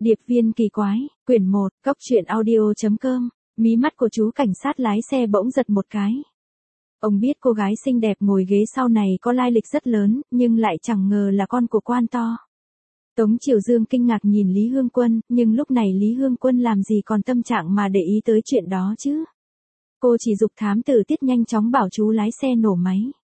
Điệp viên kỳ quái, quyển 1, cóc truyện audio.com, mí mắt của chú cảnh sát lái xe bỗng giật một cái. Ông biết cô gái xinh đẹp ngồi ghế sau này có lai lịch rất lớn, nhưng lại chẳng ngờ là con của quan to. Tống Triều Dương kinh ngạc nhìn Lý Hương Quân, nhưng lúc này Lý Hương Quân làm gì còn tâm trạng mà để ý tới chuyện đó chứ. Cô chỉ giục thám tử Tiết nhanh chóng bảo chú lái xe nổ máy.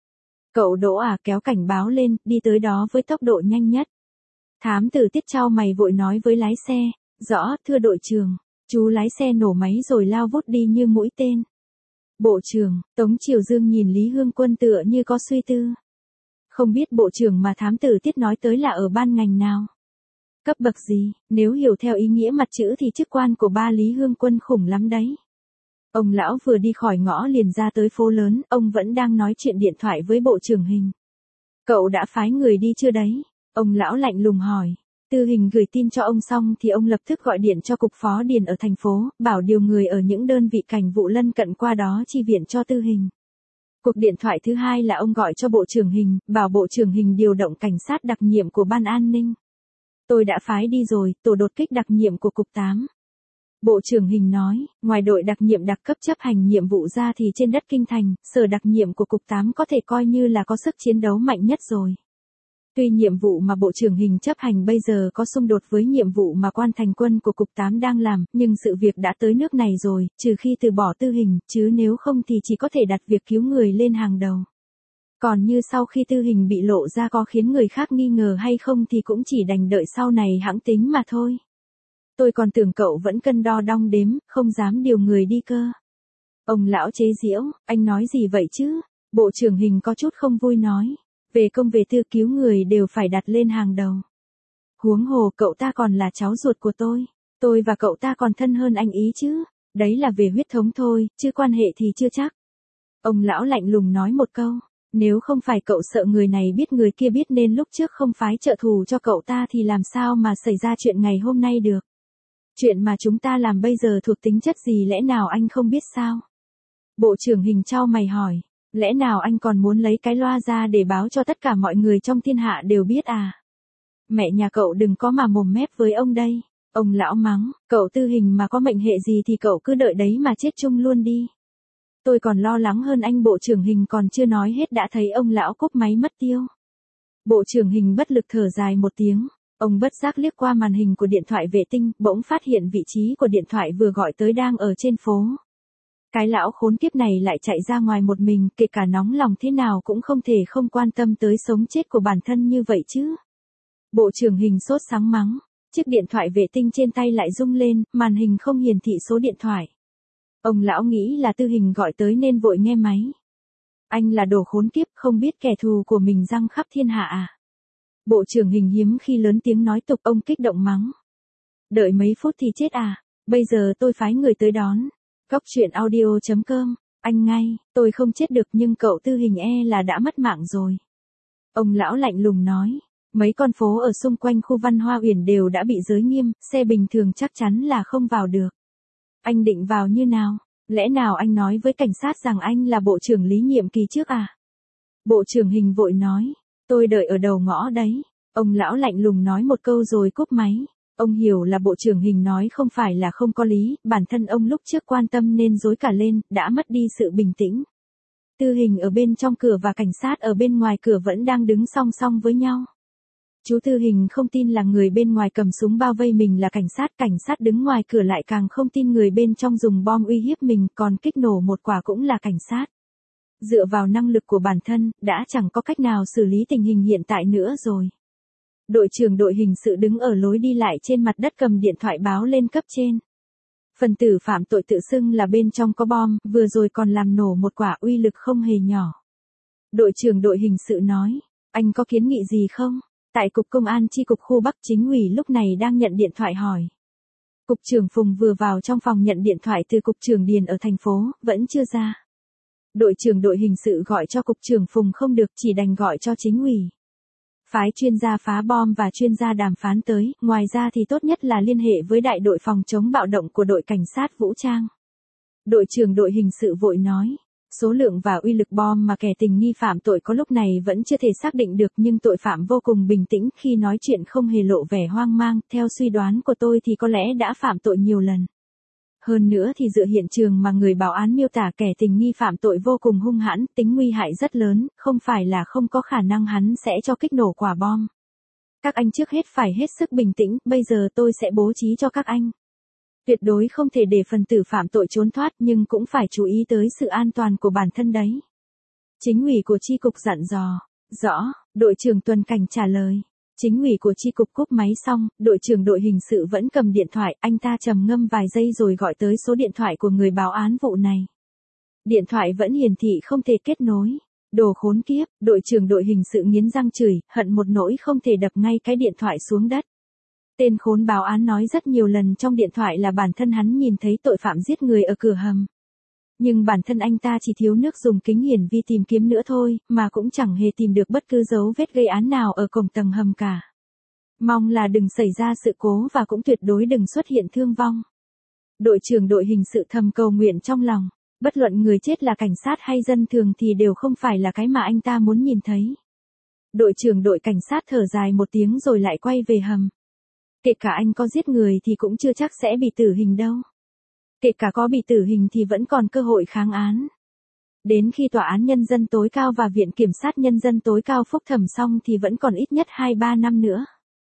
Cậu Đỗ à, kéo cảnh báo lên, đi tới đó với tốc độ nhanh nhất. Thám tử Tiết chau mày vội nói với lái xe, rõ, thưa đội trưởng. Chú lái xe nổ máy rồi lao vút đi như mũi tên. Bộ trưởng, Tống Triều Dương nhìn Lý Hương Quân tựa như có suy tư. Không biết bộ trưởng mà thám tử Tiết nói tới là ở ban ngành nào? Cấp bậc gì? Nếu hiểu theo ý nghĩa mặt chữ thì chức quan của ba Lý Hương Quân khủng lắm đấy. Ông lão vừa đi khỏi ngõ liền ra tới phố lớn, ông vẫn đang nói chuyện điện thoại với bộ trưởng Hình. Cậu đã phái người đi chưa đấy? Ông lão lạnh lùng hỏi. Tư Hình gửi tin cho ông xong thì ông lập tức gọi điện cho cục phó điền ở thành phố, bảo điều người ở những đơn vị cảnh vụ lân cận qua đó chi viện cho Tư Hình. Cuộc điện thoại thứ hai là ông gọi cho bộ trưởng Hình, bảo bộ trưởng Hình điều động cảnh sát đặc nhiệm của ban an ninh. Tôi đã phái đi rồi, tổ đột kích đặc nhiệm của cục 8. Bộ trưởng Hình nói, ngoài đội đặc nhiệm đặc cấp chấp hành nhiệm vụ ra thì trên đất Kinh Thành, sở đặc nhiệm của cục 8 có thể coi như là có sức chiến đấu mạnh nhất rồi. Tuy nhiệm vụ mà bộ trưởng Hình chấp hành bây giờ có xung đột với nhiệm vụ mà quan thành quân của cục 8 đang làm, nhưng sự việc đã tới nước này rồi, trừ khi từ bỏ Tư Hình, chứ nếu không thì chỉ có thể đặt việc cứu người lên hàng đầu. Còn như sau khi Tư Hình bị lộ ra có khiến người khác nghi ngờ hay không thì cũng chỉ đành đợi sau này hãng tính mà thôi. Tôi còn tưởng cậu vẫn cân đo đong đếm, không dám điều người đi cơ. Ông lão chế giễu, anh nói gì vậy chứ? Bộ trưởng Hình có chút không vui nói. Về công về tư cứu người đều phải đặt lên hàng đầu. Huống hồ cậu ta còn là cháu ruột của tôi và cậu ta còn thân hơn anh ý chứ, đấy là về huyết thống thôi, chứ quan hệ thì chưa chắc. Ông lão lạnh lùng nói một câu, nếu không phải cậu sợ người này biết người kia biết nên lúc trước không phái trợ thù cho cậu ta thì làm sao mà xảy ra chuyện ngày hôm nay được. Chuyện mà chúng ta làm bây giờ thuộc tính chất gì lẽ nào anh không biết sao? Bộ trưởng Hình chau mày hỏi. Lẽ nào anh còn muốn lấy cái loa ra để báo cho tất cả mọi người trong thiên hạ đều biết à? Mẹ nhà cậu đừng có mà mồm mép với ông đây. Ông lão mắng, cậu Tư Hình mà có mệnh hệ gì thì cậu cứ đợi đấy mà chết chung luôn đi. Tôi còn lo lắng hơn anh. Bộ trưởng Hình còn chưa nói hết đã thấy ông lão cúp máy mất tiêu. Bộ trưởng Hình bất lực thở dài một tiếng. Ông bất giác liếc qua màn hình của điện thoại vệ tinh, bỗng phát hiện vị trí của điện thoại vừa gọi tới đang ở trên phố. Cái lão khốn kiếp này lại chạy ra ngoài một mình, kể cả nóng lòng thế nào cũng không thể không quan tâm tới sống chết của bản thân như vậy chứ. Bộ trưởng Hình sốt sắng mắng, chiếc điện thoại vệ tinh trên tay lại rung lên, màn hình không hiển thị số điện thoại. Ông lão nghĩ là Tư Hình gọi tới nên vội nghe máy. Anh là đồ khốn kiếp, không biết kẻ thù của mình giăng khắp thiên hạ à? Bộ trưởng Hình hiếm khi lớn tiếng nói tục, ông kích động mắng. Đợi mấy phút thì chết à, bây giờ tôi phái người tới đón. Cóc truyện audio.com, anh ngay, tôi không chết được nhưng cậu Tư Hình là đã mất mạng rồi. Ông lão lạnh lùng nói, mấy con phố ở xung quanh khu Văn Hoa Uyển đều đã bị giới nghiêm, xe bình thường chắc chắn là không vào được. Anh định vào như nào? Lẽ nào anh nói với cảnh sát rằng anh là bộ trưởng Lý nhiệm kỳ trước à? Bộ trưởng Hình vội nói, tôi đợi ở đầu ngõ đấy. Ông lão lạnh lùng nói một câu rồi cúp máy. Ông hiểu là bộ trưởng Hình nói không phải là không có lý, bản thân ông lúc trước quan tâm nên rối cả lên, đã mất đi sự bình tĩnh. Tư Hình ở bên trong cửa và cảnh sát ở bên ngoài cửa vẫn đang đứng song song với nhau. Chú Tư Hình không tin là người bên ngoài cầm súng bao vây mình là cảnh sát đứng ngoài cửa lại càng không tin người bên trong dùng bom uy hiếp mình, còn kích nổ một quả cũng là cảnh sát. Dựa vào năng lực của bản thân, đã chẳng có cách nào xử lý tình hình hiện tại nữa rồi. Đội trưởng đội hình sự đứng ở lối đi lại trên mặt đất cầm điện thoại báo lên cấp trên. Phần tử phạm tội tự xưng là bên trong có bom, vừa rồi còn làm nổ một quả, uy lực không hề nhỏ. Đội trưởng đội hình sự nói, anh có kiến nghị gì không? Tại cục công an chi cục khu Bắc, chính ủy lúc này đang nhận điện thoại hỏi. Cục trưởng Phùng vừa vào trong phòng nhận điện thoại từ cục trưởng Điền ở thành phố, vẫn chưa ra. Đội trưởng đội hình sự gọi cho cục trưởng Phùng không được, chỉ đành gọi cho chính ủy. Phái chuyên gia phá bom và chuyên gia đàm phán tới, ngoài ra thì tốt nhất là liên hệ với đại đội phòng chống bạo động của đội cảnh sát vũ trang. Đội trưởng đội hình sự vội nói, Số lượng và uy lực bom mà kẻ tình nghi phạm tội có lúc này vẫn chưa thể xác định được, nhưng tội phạm vô cùng bình tĩnh khi nói chuyện, không hề lộ vẻ hoang mang. Theo suy đoán của tôi thì có lẽ đã phạm tội nhiều lần. Hơn nữa thì dựa hiện trường mà người báo án miêu tả, kẻ tình nghi phạm tội vô cùng hung hãn, tính nguy hại rất lớn, không phải là không có khả năng hắn sẽ cho kích nổ quả bom. Các anh trước hết phải hết sức bình tĩnh, bây giờ tôi sẽ bố trí cho các anh. Tuyệt đối không thể để phần tử phạm tội trốn thoát, nhưng cũng phải chú ý tới sự an toàn của bản thân đấy. Chính ủy của chi cục dặn dò. Rõ, đội trưởng tuần cảnh trả lời. Chính ủy của chi cục cúp máy xong, đội trưởng đội hình sự vẫn cầm điện thoại, anh ta trầm ngâm vài giây rồi gọi tới số điện thoại của người báo án vụ này. Điện thoại vẫn hiển thị không thể kết nối. Đồ khốn kiếp, đội trưởng đội hình sự nghiến răng chửi, hận một nỗi không thể đập ngay cái điện thoại xuống đất. Tên khốn báo án nói rất nhiều lần trong điện thoại là bản thân hắn nhìn thấy tội phạm giết người ở cửa hầm. Nhưng bản thân anh ta chỉ thiếu nước dùng kính hiển vi tìm kiếm nữa thôi, mà cũng chẳng hề tìm được bất cứ dấu vết gây án nào ở cổng tầng hầm cả. Mong là đừng xảy ra sự cố và cũng tuyệt đối đừng xuất hiện thương vong. Đội trưởng đội hình sự thầm cầu nguyện trong lòng, bất luận người chết là cảnh sát hay dân thường thì đều không phải là cái mà anh ta muốn nhìn thấy. Đội trưởng đội cảnh sát thở dài một tiếng rồi lại quay về hầm. Kể cả anh có giết người thì cũng chưa chắc sẽ bị tử hình đâu. Kể cả có bị tử hình thì vẫn còn cơ hội kháng án. Đến khi Tòa án Nhân dân tối cao và Viện Kiểm sát Nhân dân tối cao phúc thẩm xong thì vẫn còn ít nhất 2-3 năm nữa.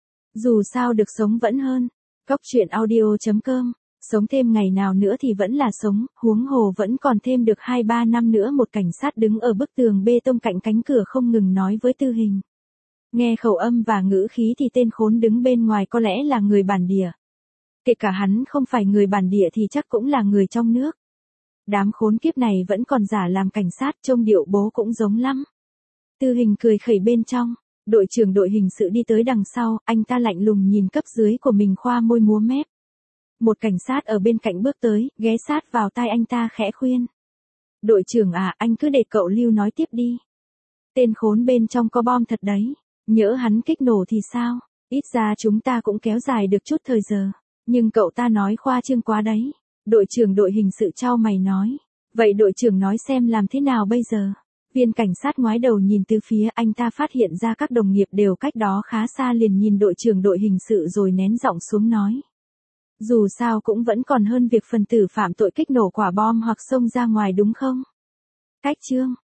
Dù sao được sống vẫn hơn. Cóc truyện audio.com. Sống thêm ngày nào nữa thì vẫn là sống, huống hồ vẫn còn thêm được 2-3 năm nữa. Một cảnh sát đứng ở bức tường bê tông cạnh cánh cửa không ngừng nói với tử hình. Nghe khẩu âm và ngữ khí thì tên khốn đứng bên ngoài có lẽ là người bản địa. Kể cả hắn không phải người bản địa thì chắc cũng là người trong nước. Đám khốn kiếp này vẫn còn giả làm cảnh sát, trông điệu bố cũng giống lắm. Tử hình cười khẩy bên trong, đội trưởng đội hình sự đi tới đằng sau, anh ta lạnh lùng nhìn cấp dưới của mình khoa môi múa mép. Một cảnh sát ở bên cạnh bước tới, ghé sát vào tai anh ta khẽ khuyên. Đội trưởng à, anh cứ để cậu Lưu nói tiếp đi. Tên khốn bên trong có bom thật đấy, nhỡ hắn kích nổ thì sao, ít ra chúng ta cũng kéo dài được chút thời giờ. Nhưng cậu ta nói khoa trương quá đấy. Đội trưởng đội hình sự chau mày nói. Vậy đội trưởng nói xem làm thế nào bây giờ? Viên cảnh sát ngoái đầu nhìn từ phía, anh ta phát hiện ra các đồng nghiệp đều cách đó khá xa, liền nhìn đội trưởng đội hình sự rồi nén giọng xuống nói. Dù sao cũng vẫn còn hơn việc phần tử phạm tội kích nổ quả bom hoặc xông ra ngoài đúng không? Cách chương.